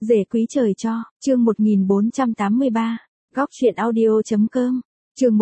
Rể quý trời cho, chương 1483, góc chuyện audio.com, chương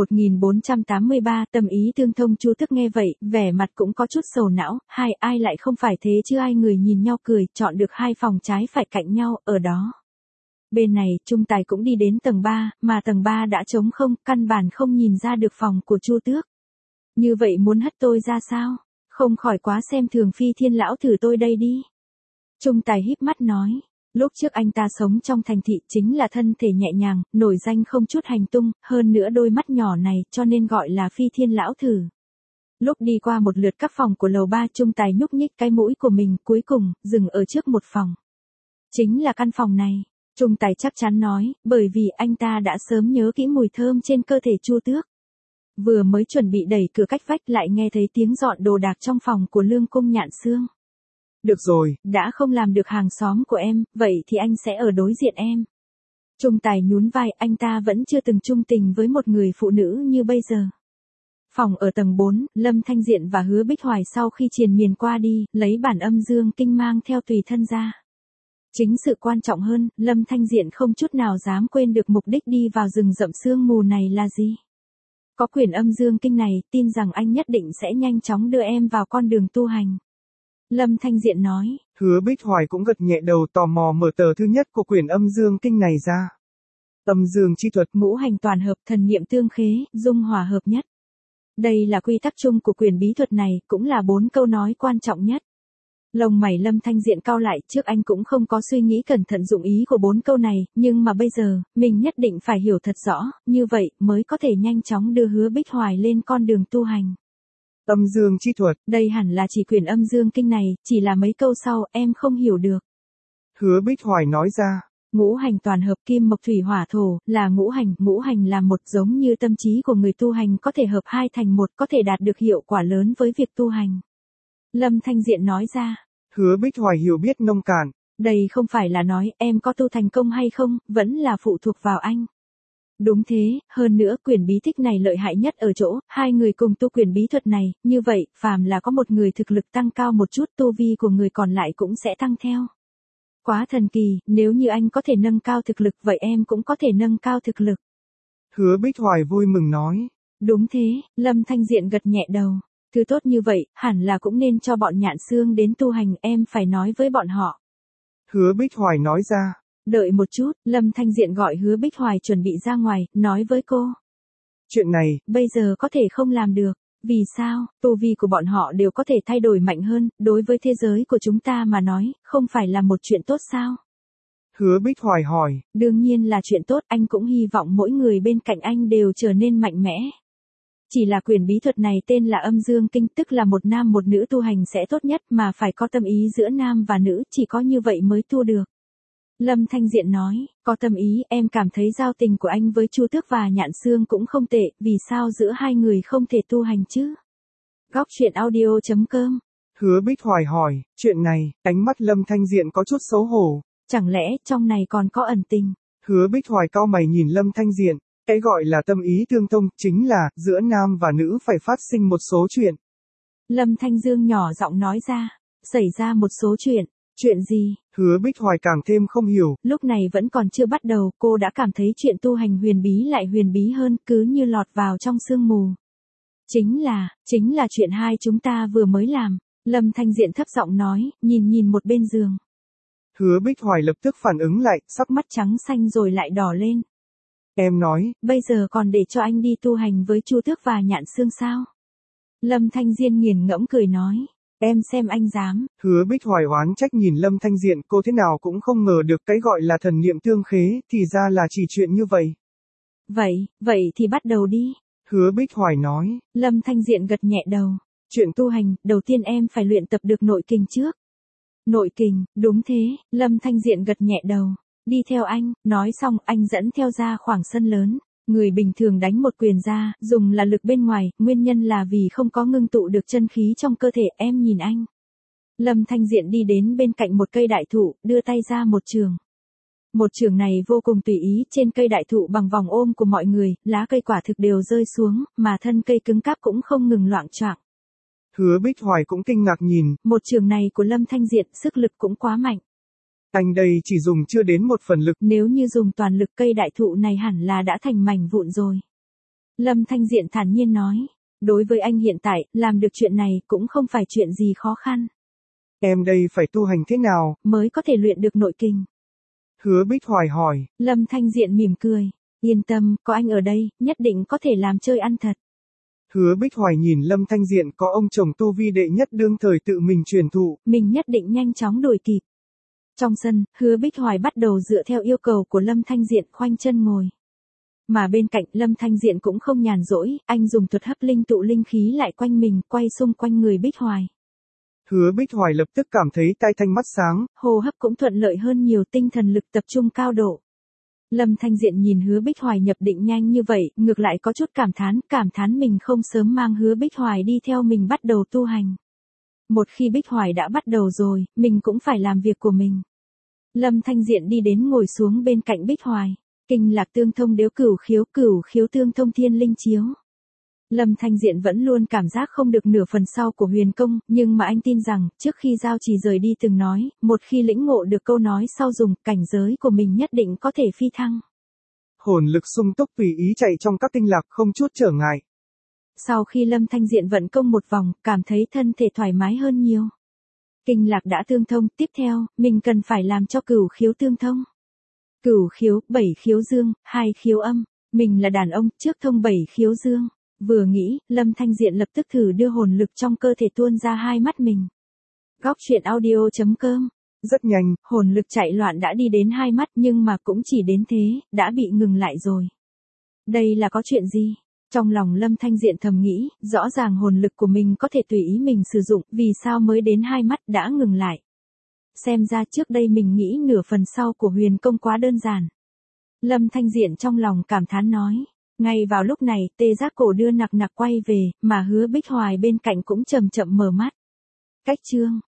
1483 tâm ý tương thông. Chu Tước nghe vậy, vẻ mặt cũng có chút sầu não, ai lại không phải thế chứ. Ai người nhìn nhau cười, chọn được hai phòng trái phải cạnh nhau, ở đó. Bên này, Trung Tài cũng đi đến tầng 3, mà tầng 3 đã trống không, căn bản không nhìn ra được phòng của Chu Tước. Như vậy muốn hất tôi ra sao? Không khỏi quá xem thường Phi Thiên lão thử tôi đây đi. Trung Tài híp mắt nói. Lúc trước anh ta sống trong thành thị chính là thân thể nhẹ nhàng, nổi danh không chút hành tung, hơn nữa đôi mắt nhỏ này cho nên gọi là Phi Thiên lão thử. Lúc đi qua một lượt các phòng của lầu 3, Trung Tài nhúc nhích cái mũi của mình, cuối cùng dừng ở trước một phòng. Chính là căn phòng này. Trung Tài chắc chắn nói, bởi vì anh ta đã sớm nhớ kỹ mùi thơm trên cơ thể Chu Tước. Vừa mới chuẩn bị đẩy cửa cách vách lại nghe thấy tiếng dọn đồ đạc trong phòng của Lương Cung Nhạn Xương. Được rồi, đã không làm được hàng xóm của em, vậy thì anh sẽ ở đối diện em. Trung Tài nhún vai, anh ta vẫn chưa từng chung tình với một người phụ nữ như bây giờ. Phòng ở tầng 4, Lâm Thanh Diện và Hứa Bích Hoài sau khi triền miên qua đi, lấy bản âm dương kinh mang theo tùy thân ra. Chính sự quan trọng hơn, Lâm Thanh Diện không chút nào dám quên được mục đích đi vào rừng rậm sương mù này là gì. Có quyển âm dương kinh này, tin rằng anh nhất định sẽ nhanh chóng đưa em vào con đường tu hành. Lâm Thanh Diện nói. Hứa Bích Hoài cũng gật nhẹ đầu, tò mò mở tờ thứ nhất của quyển âm dương kinh này ra. Âm dương chi thuật, ngũ hành toàn hợp, thần niệm tương khế, dung hòa hợp nhất. Đây là quy tắc chung của quyển bí thuật này, cũng là 4 câu nói quan trọng nhất. Lông mày Lâm Thanh Diện cau lại, trước anh cũng không có suy nghĩ cẩn thận dụng ý của 4 câu này, nhưng mà bây giờ, mình nhất định phải hiểu thật rõ, như vậy mới có thể nhanh chóng đưa Hứa Bích Hoài lên con đường tu hành. Âm dương chi thuật, đây hẳn là chỉ quyển âm dương kinh này, chỉ là mấy câu sau em không hiểu được. Hứa Bích Hoài nói ra. Ngũ hành toàn hợp kim mộc thủy hỏa thổ, là ngũ hành là một, giống như tâm trí của người tu hành có thể hợp hai thành một, có thể đạt được hiệu quả lớn với việc tu hành. Lâm Thanh Diện nói ra. Hứa Bích Hoài hiểu biết nông cạn. Đây không phải là nói em có tu thành công hay không, vẫn là phụ thuộc vào anh. Đúng thế, hơn nữa quyển bí tích này lợi hại nhất ở chỗ, hai người cùng tu quyển bí thuật này, như vậy, phàm là có một người thực lực tăng cao một chút, tu vi của người còn lại cũng sẽ tăng theo. Quá thần kỳ, nếu như anh có thể nâng cao thực lực, vậy em cũng có thể nâng cao thực lực. Hứa Bích Hoài vui mừng nói. Đúng thế, Lâm Thanh Diện gật nhẹ đầu. Thứ tốt như vậy, hẳn là cũng nên cho bọn Nhạn Xương đến tu hành, em phải nói với bọn họ. Hứa Bích Hoài nói ra. Đợi một chút, Lâm Thanh Diện gọi Hứa Bích Hoài chuẩn bị ra ngoài, nói với cô. Chuyện này, bây giờ có thể không làm được. Vì sao? Tu vi của bọn họ đều có thể thay đổi mạnh hơn, đối với thế giới của chúng ta mà nói, không phải là một chuyện tốt sao? Hứa Bích Hoài hỏi. Đương nhiên là chuyện tốt, anh cũng hy vọng mỗi người bên cạnh anh đều trở nên mạnh mẽ. Chỉ là quyển bí thuật này tên là âm dương kinh, tức là một nam một nữ tu hành sẽ tốt nhất, mà phải có tâm ý giữa nam và nữ, chỉ có như vậy mới tu được. Lâm Thanh Diện nói, có tâm ý, em cảm thấy giao tình của anh với Chu Tước và Nhạn Xương cũng không tệ, vì sao giữa hai người không thể tu hành chứ? Góc chuyện audio.com. Hứa Bích Hoài hỏi, chuyện này, ánh mắt Lâm Thanh Diện có chút xấu hổ. Chẳng lẽ trong này còn có ẩn tình? Hứa Bích Hoài cau mày nhìn Lâm Thanh Diện, cái gọi là tâm ý tương thông, chính là, giữa nam và nữ phải phát sinh một số chuyện. Lâm Thanh Dương nhỏ giọng nói ra, xảy ra một số chuyện. Chuyện gì? Hứa Bích Hoài càng thêm không hiểu. Lúc này vẫn còn chưa bắt đầu, cô đã cảm thấy chuyện tu hành huyền bí lại huyền bí hơn, cứ như lọt vào trong sương mù. Chính là chuyện hai chúng ta vừa mới làm. Lâm Thanh Diện thấp giọng nói, nhìn một bên giường. Hứa Bích Hoài lập tức phản ứng lại, sắc mắt trắng xanh rồi lại đỏ lên. Em nói, bây giờ còn để cho anh đi tu hành với Chu Tước và Nhạn Xương sao? Lâm Thanh Diện nghiền ngẫm cười nói. Em xem anh dám. Hứa Bích Hoài oán trách nhìn Lâm Thanh Diện, cô thế nào cũng không ngờ được cái gọi là thần niệm tương khế, thì ra là chỉ chuyện như vậy. Vậy thì bắt đầu đi. Hứa Bích Hoài nói. Lâm Thanh Diện gật nhẹ đầu. Chuyện tu hành, đầu tiên em phải luyện tập được nội kình trước. Nội kình, đúng thế, Lâm Thanh Diện gật nhẹ đầu. Đi theo anh, nói xong anh dẫn theo ra khoảng sân lớn. Người bình thường đánh một quyền ra, dùng là lực bên ngoài, nguyên nhân là vì không có ngưng tụ được chân khí trong cơ thể, em nhìn anh. Lâm Thanh Diện đi đến bên cạnh một cây đại thụ, đưa tay ra một trường. Một trường này vô cùng tùy ý, trên cây đại thụ bằng vòng ôm của mọi người, lá cây quả thực đều rơi xuống, mà thân cây cứng cáp cũng không ngừng loạng choạng. Hứa Bích Hoài cũng kinh ngạc nhìn. Một trường này của Lâm Thanh Diện, sức lực cũng quá mạnh. Anh đây chỉ dùng chưa đến 1/10 lực. Nếu như dùng toàn lực cây đại thụ này hẳn là đã thành mảnh vụn rồi. Lâm Thanh Diện thản nhiên nói. Đối với anh hiện tại, làm được chuyện này cũng không phải chuyện gì khó khăn. Em đây phải tu hành thế nào mới có thể luyện được nội kình? Hứa Bích Hoài hỏi. Lâm Thanh Diện mỉm cười. Yên tâm, có anh ở đây, nhất định có thể làm chơi ăn thật. Hứa Bích Hoài nhìn Lâm Thanh Diện có ông chồng tu vi đệ nhất đương thời tự mình truyền thụ. Mình nhất định nhanh chóng đuổi kịp. Trong sân, Hứa Bích Hoài bắt đầu dựa theo yêu cầu của Lâm Thanh Diện khoanh chân ngồi. Mà bên cạnh Lâm Thanh Diện cũng không nhàn rỗi, anh dùng thuật hấp linh tụ linh khí lại quanh mình, quay xung quanh người Bích Hoài. Hứa Bích Hoài lập tức cảm thấy tai thanh mắt sáng, hô hấp cũng thuận lợi hơn nhiều, tinh thần lực tập trung cao độ. Lâm Thanh Diện nhìn Hứa Bích Hoài nhập định nhanh như vậy, ngược lại có chút cảm thán mình không sớm mang Hứa Bích Hoài đi theo mình bắt đầu tu hành. Một khi Bích Hoài đã bắt đầu rồi, mình cũng phải làm việc của mình. Lâm Thanh Diện đi đến ngồi xuống bên cạnh Bích Hoài. Kinh lạc tương thông điếu cửu khiếu tương thông thiên linh chiếu. Lâm Thanh Diện vẫn luôn cảm giác không được nửa phần sau của huyền công, nhưng mà anh tin rằng, trước khi Giao Trì rời đi từng nói, một khi lĩnh ngộ được câu nói sau dùng, cảnh giới của mình nhất định có thể phi thăng. Hồn lực sung túc tùy ý chạy trong các kinh lạc không chút trở ngại. Sau khi Lâm Thanh Diện vận công một vòng, cảm thấy thân thể thoải mái hơn nhiều. Kinh lạc đã tương thông, tiếp theo, mình cần phải làm cho cửu khiếu tương thông. Cửu khiếu, 7 khiếu dương, 2 khiếu âm. Mình là đàn ông, trước thông 7 khiếu dương. Vừa nghĩ, Lâm Thanh Diện lập tức thử đưa hồn lực trong cơ thể tuôn ra hai mắt mình. Góc truyện audio.com. Rất nhanh, hồn lực chạy loạn đã đi đến hai mắt nhưng mà cũng chỉ đến thế, đã bị ngừng lại rồi. Đây là có chuyện gì? Trong lòng Lâm Thanh Diện thầm nghĩ, rõ ràng hồn lực của mình có thể tùy ý mình sử dụng, vì sao mới đến hai mắt đã ngừng lại? Xem ra trước đây mình nghĩ nửa phần sau của huyền công quá đơn giản. Lâm Thanh Diện trong lòng cảm thán nói. Ngay vào lúc này, Tê Giác Cổ đưa nặc quay về, mà Hứa Bích Hoài bên cạnh cũng chậm chậm mở mắt. Cách chương